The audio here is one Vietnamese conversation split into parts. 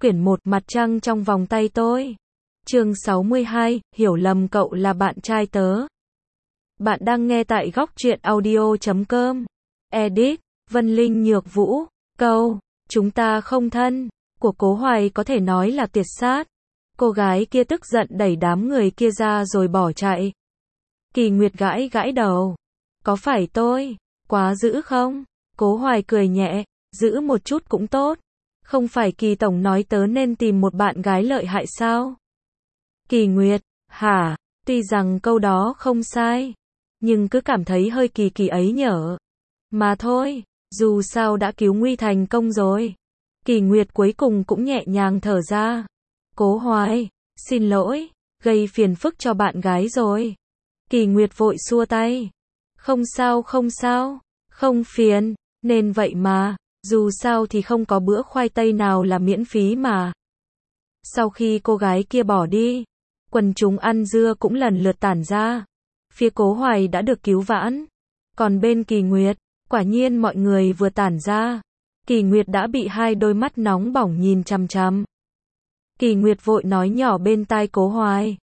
Quyển 1 Mặt trăng trong vòng tay tôi. Chương 62, hiểu lầm cậu là bạn trai tớ. Bạn đang nghe tại góc truyện audio.com. Edit, Vân Linh Nhược Vũ. Câu, chúng ta không thân, của Cố Hoài có thể nói là tuyệt sát. Cô gái kia tức giận đẩy đám người kia ra rồi bỏ chạy. Kỳ Nguyệt gãi gãi đầu. Có phải tôi quá dữ không? Cố Hoài cười nhẹ, giữ một chút cũng tốt. Không phải Kỳ Tổng nói tớ nên tìm một bạn gái lợi hại sao? Kỳ Nguyệt, hả? Tuy rằng câu đó không sai, nhưng cứ cảm thấy hơi kỳ kỳ ấy nhở. Mà thôi, dù sao đã cứu nguy thành công rồi. Kỳ Nguyệt cuối cùng cũng nhẹ nhàng thở ra. Cố Hoài, xin lỗi, gây phiền phức cho bạn gái rồi. Kỳ Nguyệt vội xua tay. Không sao không sao, không phiền, nên vậy mà, dù sao thì không có bữa khoai tây nào là miễn phí mà. Sau khi cô gái kia bỏ đi, quần chúng ăn dưa cũng lần lượt tản ra. Phía Cố Hoài đã được cứu vãn. Còn bên Kỳ Nguyệt, quả nhiên mọi người vừa tản ra, Kỳ Nguyệt đã bị hai đôi mắt nóng bỏng nhìn chằm chằm. Kỳ Nguyệt vội nói nhỏ bên tai Cố Hoài.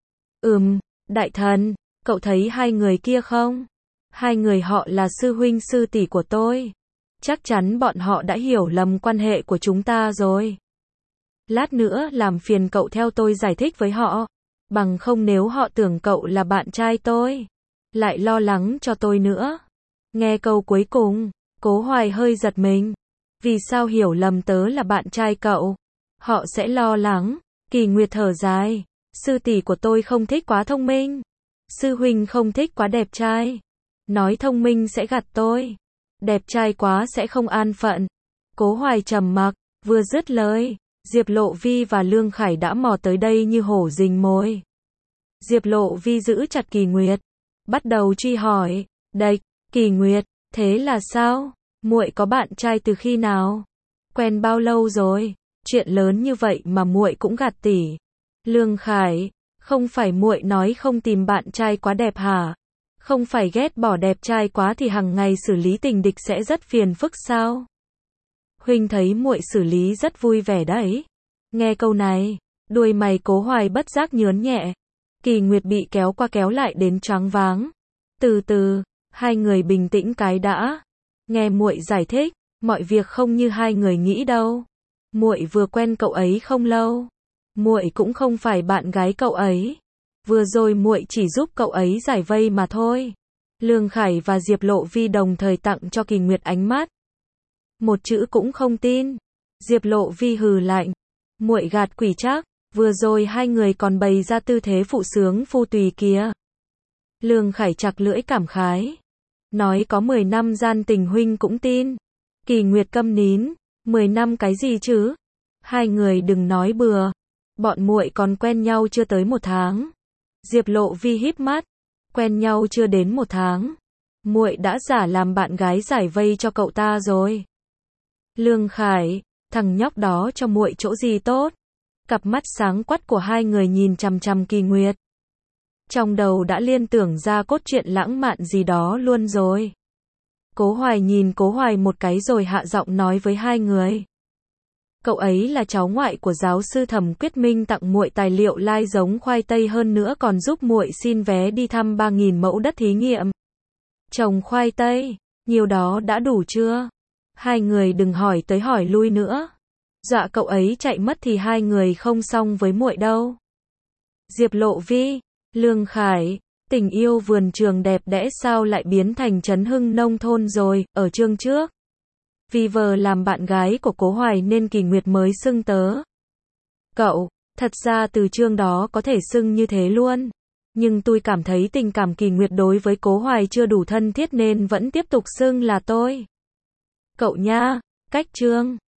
Đại thần, cậu thấy hai người kia không? Hai người họ là sư huynh sư tỷ của tôi. Chắc chắn bọn họ đã hiểu lầm quan hệ của chúng ta rồi. Lát nữa làm phiền cậu theo tôi giải thích với họ. Bằng không nếu họ tưởng cậu là bạn trai tôi, lại lo lắng cho tôi nữa. Nghe câu cuối cùng, Cố Hoài hơi giật mình. Vì sao hiểu lầm tớ là bạn trai cậu? Họ sẽ lo lắng. Kỳ Nguyệt thở dài. Sư tỷ của tôi không thích quá thông minh. Sư huynh không thích quá đẹp trai. Nói thông minh sẽ gạt tôi. Đẹp trai quá sẽ không an phận. Cố Hoài trầm mặc, vừa dứt lời, Diệp Lộ Vi và Lương Khải đã mò tới đây như hổ rình mồi. Diệp Lộ Vi giữ chặt Kỳ Nguyệt, bắt đầu truy hỏi. Đạch, Kỳ Nguyệt, thế là sao? Muội có bạn trai từ khi nào? Quen bao lâu rồi? Chuyện lớn như vậy mà muội cũng gạt tỉ. Lương Khải, không phải muội nói không tìm bạn trai quá đẹp hả? Không phải ghét bỏ đẹp trai quá thì hằng ngày xử lý tình địch sẽ rất phiền phức sao? Huynh thấy muội xử lý rất vui vẻ đấy. Nghe câu này, đuôi mày Cố Hoài bất giác nhớn nhẹ. Kỳ Nguyệt bị kéo qua kéo lại đến choáng váng. Từ từ, hai người bình tĩnh cái đã. Nghe muội giải thích, mọi việc không như hai người nghĩ đâu. Muội vừa quen cậu ấy không lâu. Muội cũng không phải bạn gái cậu ấy. Vừa rồi muội chỉ giúp cậu ấy giải vây mà thôi. Lương Khải và Diệp Lộ Vi đồng thời tặng cho Kỳ Nguyệt ánh mắt. Một chữ cũng không tin. Diệp Lộ Vi hừ lạnh. Muội gạt quỷ chắc, vừa rồi hai người còn bày ra tư thế phụ sướng phu tùy kia. Lương Khải chặt lưỡi cảm khái. Nói có 10 năm gian tình huynh cũng tin. Kỳ Nguyệt câm nín. 10 năm cái gì chứ? Hai người đừng nói bừa. Bọn muội còn quen nhau chưa tới 1 tháng. Diệp Lộ Vi híp mắt. Quen nhau chưa đến 1 tháng. Muội đã giả làm bạn gái giải vây cho cậu ta rồi. Lương Khải, thằng nhóc đó cho muội chỗ gì tốt? Cặp mắt sáng quắt của hai người nhìn chằm chằm Kỳ Nguyệt. Trong đầu đã liên tưởng ra cốt truyện lãng mạn gì đó luôn rồi. Cố Hoài nhìn Cố Hoài một cái rồi hạ giọng nói với hai người. Cậu ấy là cháu ngoại của giáo sư Thẩm Quyết Minh, tặng muội tài liệu lai giống khoai tây, hơn nữa còn giúp muội xin vé đi thăm 3.000 mẫu đất thí nghiệm. Trồng khoai tây, nhiều đó đã đủ chưa? Hai người đừng hỏi tới hỏi lui nữa. Dọa cậu ấy chạy mất thì hai người không xong với muội đâu. Diệp Lộ Vi, Lương Khải, tình yêu vườn trường đẹp đẽ sao lại biến thành trấn hưng nông thôn rồi? Ở chương trước, vì vờ làm bạn gái của Cố Hoài nên Kỳ Nguyệt mới xưng tớ cậu. Thật ra từ chương đó có thể xưng như thế luôn. Nhưng tôi cảm thấy tình cảm Kỳ Nguyệt đối với Cố Hoài chưa đủ thân thiết nên vẫn tiếp tục xưng là tôi cậu nha. Cách chương